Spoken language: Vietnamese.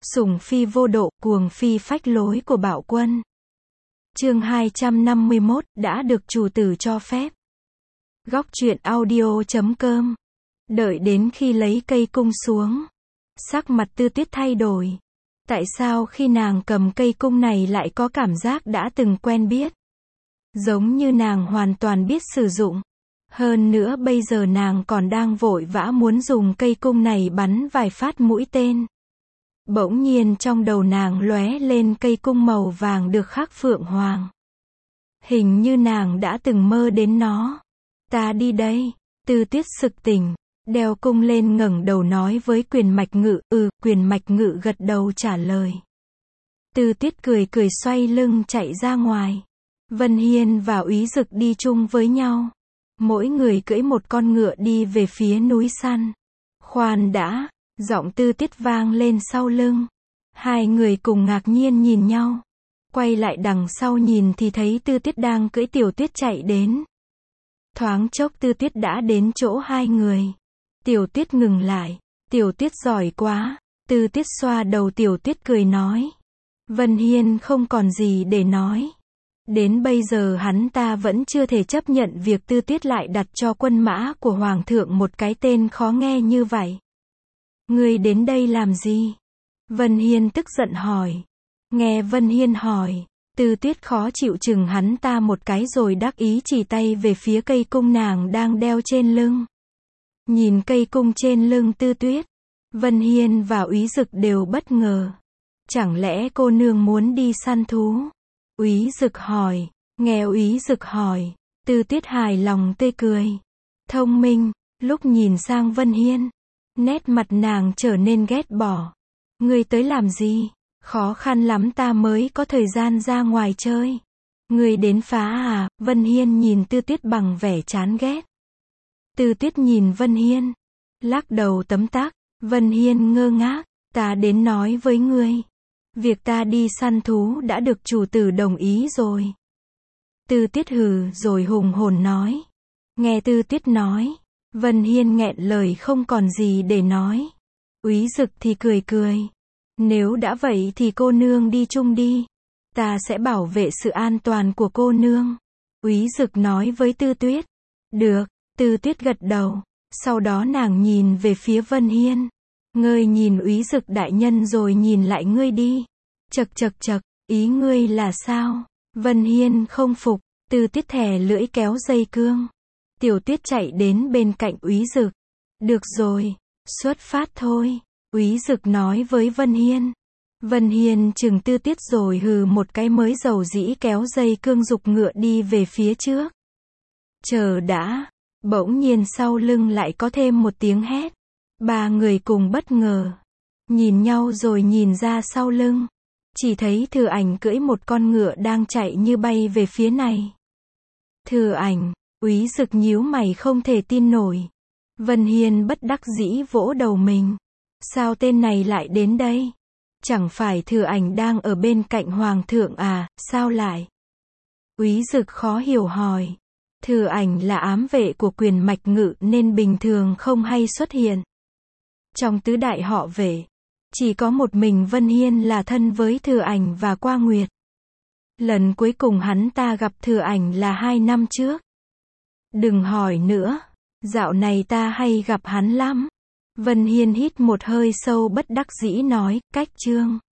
Sủng phi vô độ, cuồng phi phách lối của Bạo Quân. Chương 251, đã được chủ tử cho phép. Góc truyện audio.com. Đợi đến khi lấy cây cung xuống, sắc mặt Tư Tuyết thay đổi. Tại sao khi nàng cầm cây cung này lại có cảm giác đã từng quen biết? Giống như nàng hoàn toàn biết sử dụng. Hơn nữa bây giờ nàng còn đang vội vã muốn dùng cây cung này bắn vài phát mũi tên. Bỗng nhiên trong đầu nàng lóe lên cây cung màu vàng được khắc phượng hoàng. Hình như nàng đã từng mơ đến nó. Ta đi đây. Tư Tuyết sực tỉnh, đeo cung lên ngẩng đầu nói với Quyền Mạch Ngự. Quyền Mạch Ngự gật đầu trả lời. Tư Tuyết cười cười xoay lưng chạy ra ngoài. Vân Hiên và Úy Dực đi chung với nhau. Mỗi người cưỡi một con ngựa đi về phía núi săn. Khoan đã, giọng Tư Tuyết vang lên sau lưng. Hai người cùng ngạc nhiên nhìn nhau. Quay lại đằng sau nhìn thì thấy Tư Tuyết đang cưỡi Tiểu Tuyết chạy đến. Thoáng chốc Tư Tuyết đã đến chỗ hai người. Tiểu Tuyết ngừng lại. Tiểu Tuyết giỏi quá. Tư Tuyết xoa đầu Tiểu Tuyết cười nói. Vân Hiên không còn gì để nói. Đến bây giờ hắn ta vẫn chưa thể chấp nhận việc Tư Tuyết lại đặt cho quân mã của Hoàng thượng một cái tên khó nghe như vậy. Ngươi đến đây làm gì? Vân Hiên tức giận hỏi. Nghe Vân Hiên hỏi, Tư Tuyết khó chịu chừng hắn ta một cái rồi đắc ý chỉ tay về phía cây cung nàng đang đeo trên lưng. Nhìn cây cung trên lưng Tư Tuyết, Vân Hiên và Úy Dực đều bất ngờ. Chẳng lẽ cô nương muốn đi săn thú? Úy Dực hỏi. Nghe Úy Dực hỏi, Tư Tuyết hài lòng tươi cười. Thông minh. Lúc nhìn sang Vân Hiên, nét mặt nàng trở nên ghét bỏ. Ngươi tới làm gì? Khó khăn lắm ta mới có thời gian ra ngoài chơi. Ngươi đến phá à? Vân Hiên nhìn Tư Tuyết bằng vẻ chán ghét. Tư Tuyết nhìn Vân Hiên, lắc đầu tấm tắc. Vân Hiên ngơ ngác. Ta đến nói với ngươi. Việc ta đi săn thú đã được chủ tử đồng ý rồi. Tư Tuyết hừ rồi hùng hồn nói. Nghe Tư Tuyết nói, Vân Hiên nghẹn lời không còn gì để nói. Úy Dực thì cười cười. Nếu đã vậy thì cô nương đi chung đi. Ta sẽ bảo vệ sự an toàn của cô nương. Úy Dực nói với Tư Tuyết. Được. Tư Tuyết gật đầu. Sau đó nàng nhìn về phía Vân Hiên. Ngươi nhìn Úy Dực đại nhân rồi nhìn lại ngươi đi. Chậc chậc chậc, ý ngươi là sao? Vân Hiên không phục. Tư Tuyết thè lưỡi kéo dây cương. Tiểu Tuyết chạy đến bên cạnh Úy Dực. Được rồi, xuất phát thôi. Úy Dực nói với Vân Hiên. Vân Hiên chừng Tư Tuyết rồi hừ một cái mới dầu dĩ kéo dây cương giục ngựa đi về phía trước. Chờ đã. Bỗng nhiên sau lưng lại có thêm một tiếng hét. Ba người cùng bất ngờ. Nhìn nhau rồi nhìn ra sau lưng. Chỉ thấy Thừa Ảnh cưỡi một con ngựa đang chạy như bay về phía này. Thừa Ảnh. Úy Dực nhíu mày không thể tin nổi. Vân Hiên bất đắc dĩ vỗ đầu mình. Sao tên này lại đến đây? Chẳng phải Thừa Ảnh đang ở bên cạnh Hoàng thượng à, sao lại? Úy Dực khó hiểu hỏi. Thừa Ảnh là ám vệ của Quyền Mạch Ngự nên bình thường không hay xuất hiện. Trong tứ đại họ Vệ, chỉ có một mình Vân Hiên là thân với Thừa Ảnh và Qua Nguyệt. Lần cuối cùng hắn ta gặp Thừa Ảnh là 2 năm trước. Đừng hỏi nữa, dạo này ta hay gặp hắn lắm. Vân Hiên hít một hơi sâu bất đắc dĩ nói, cách chương.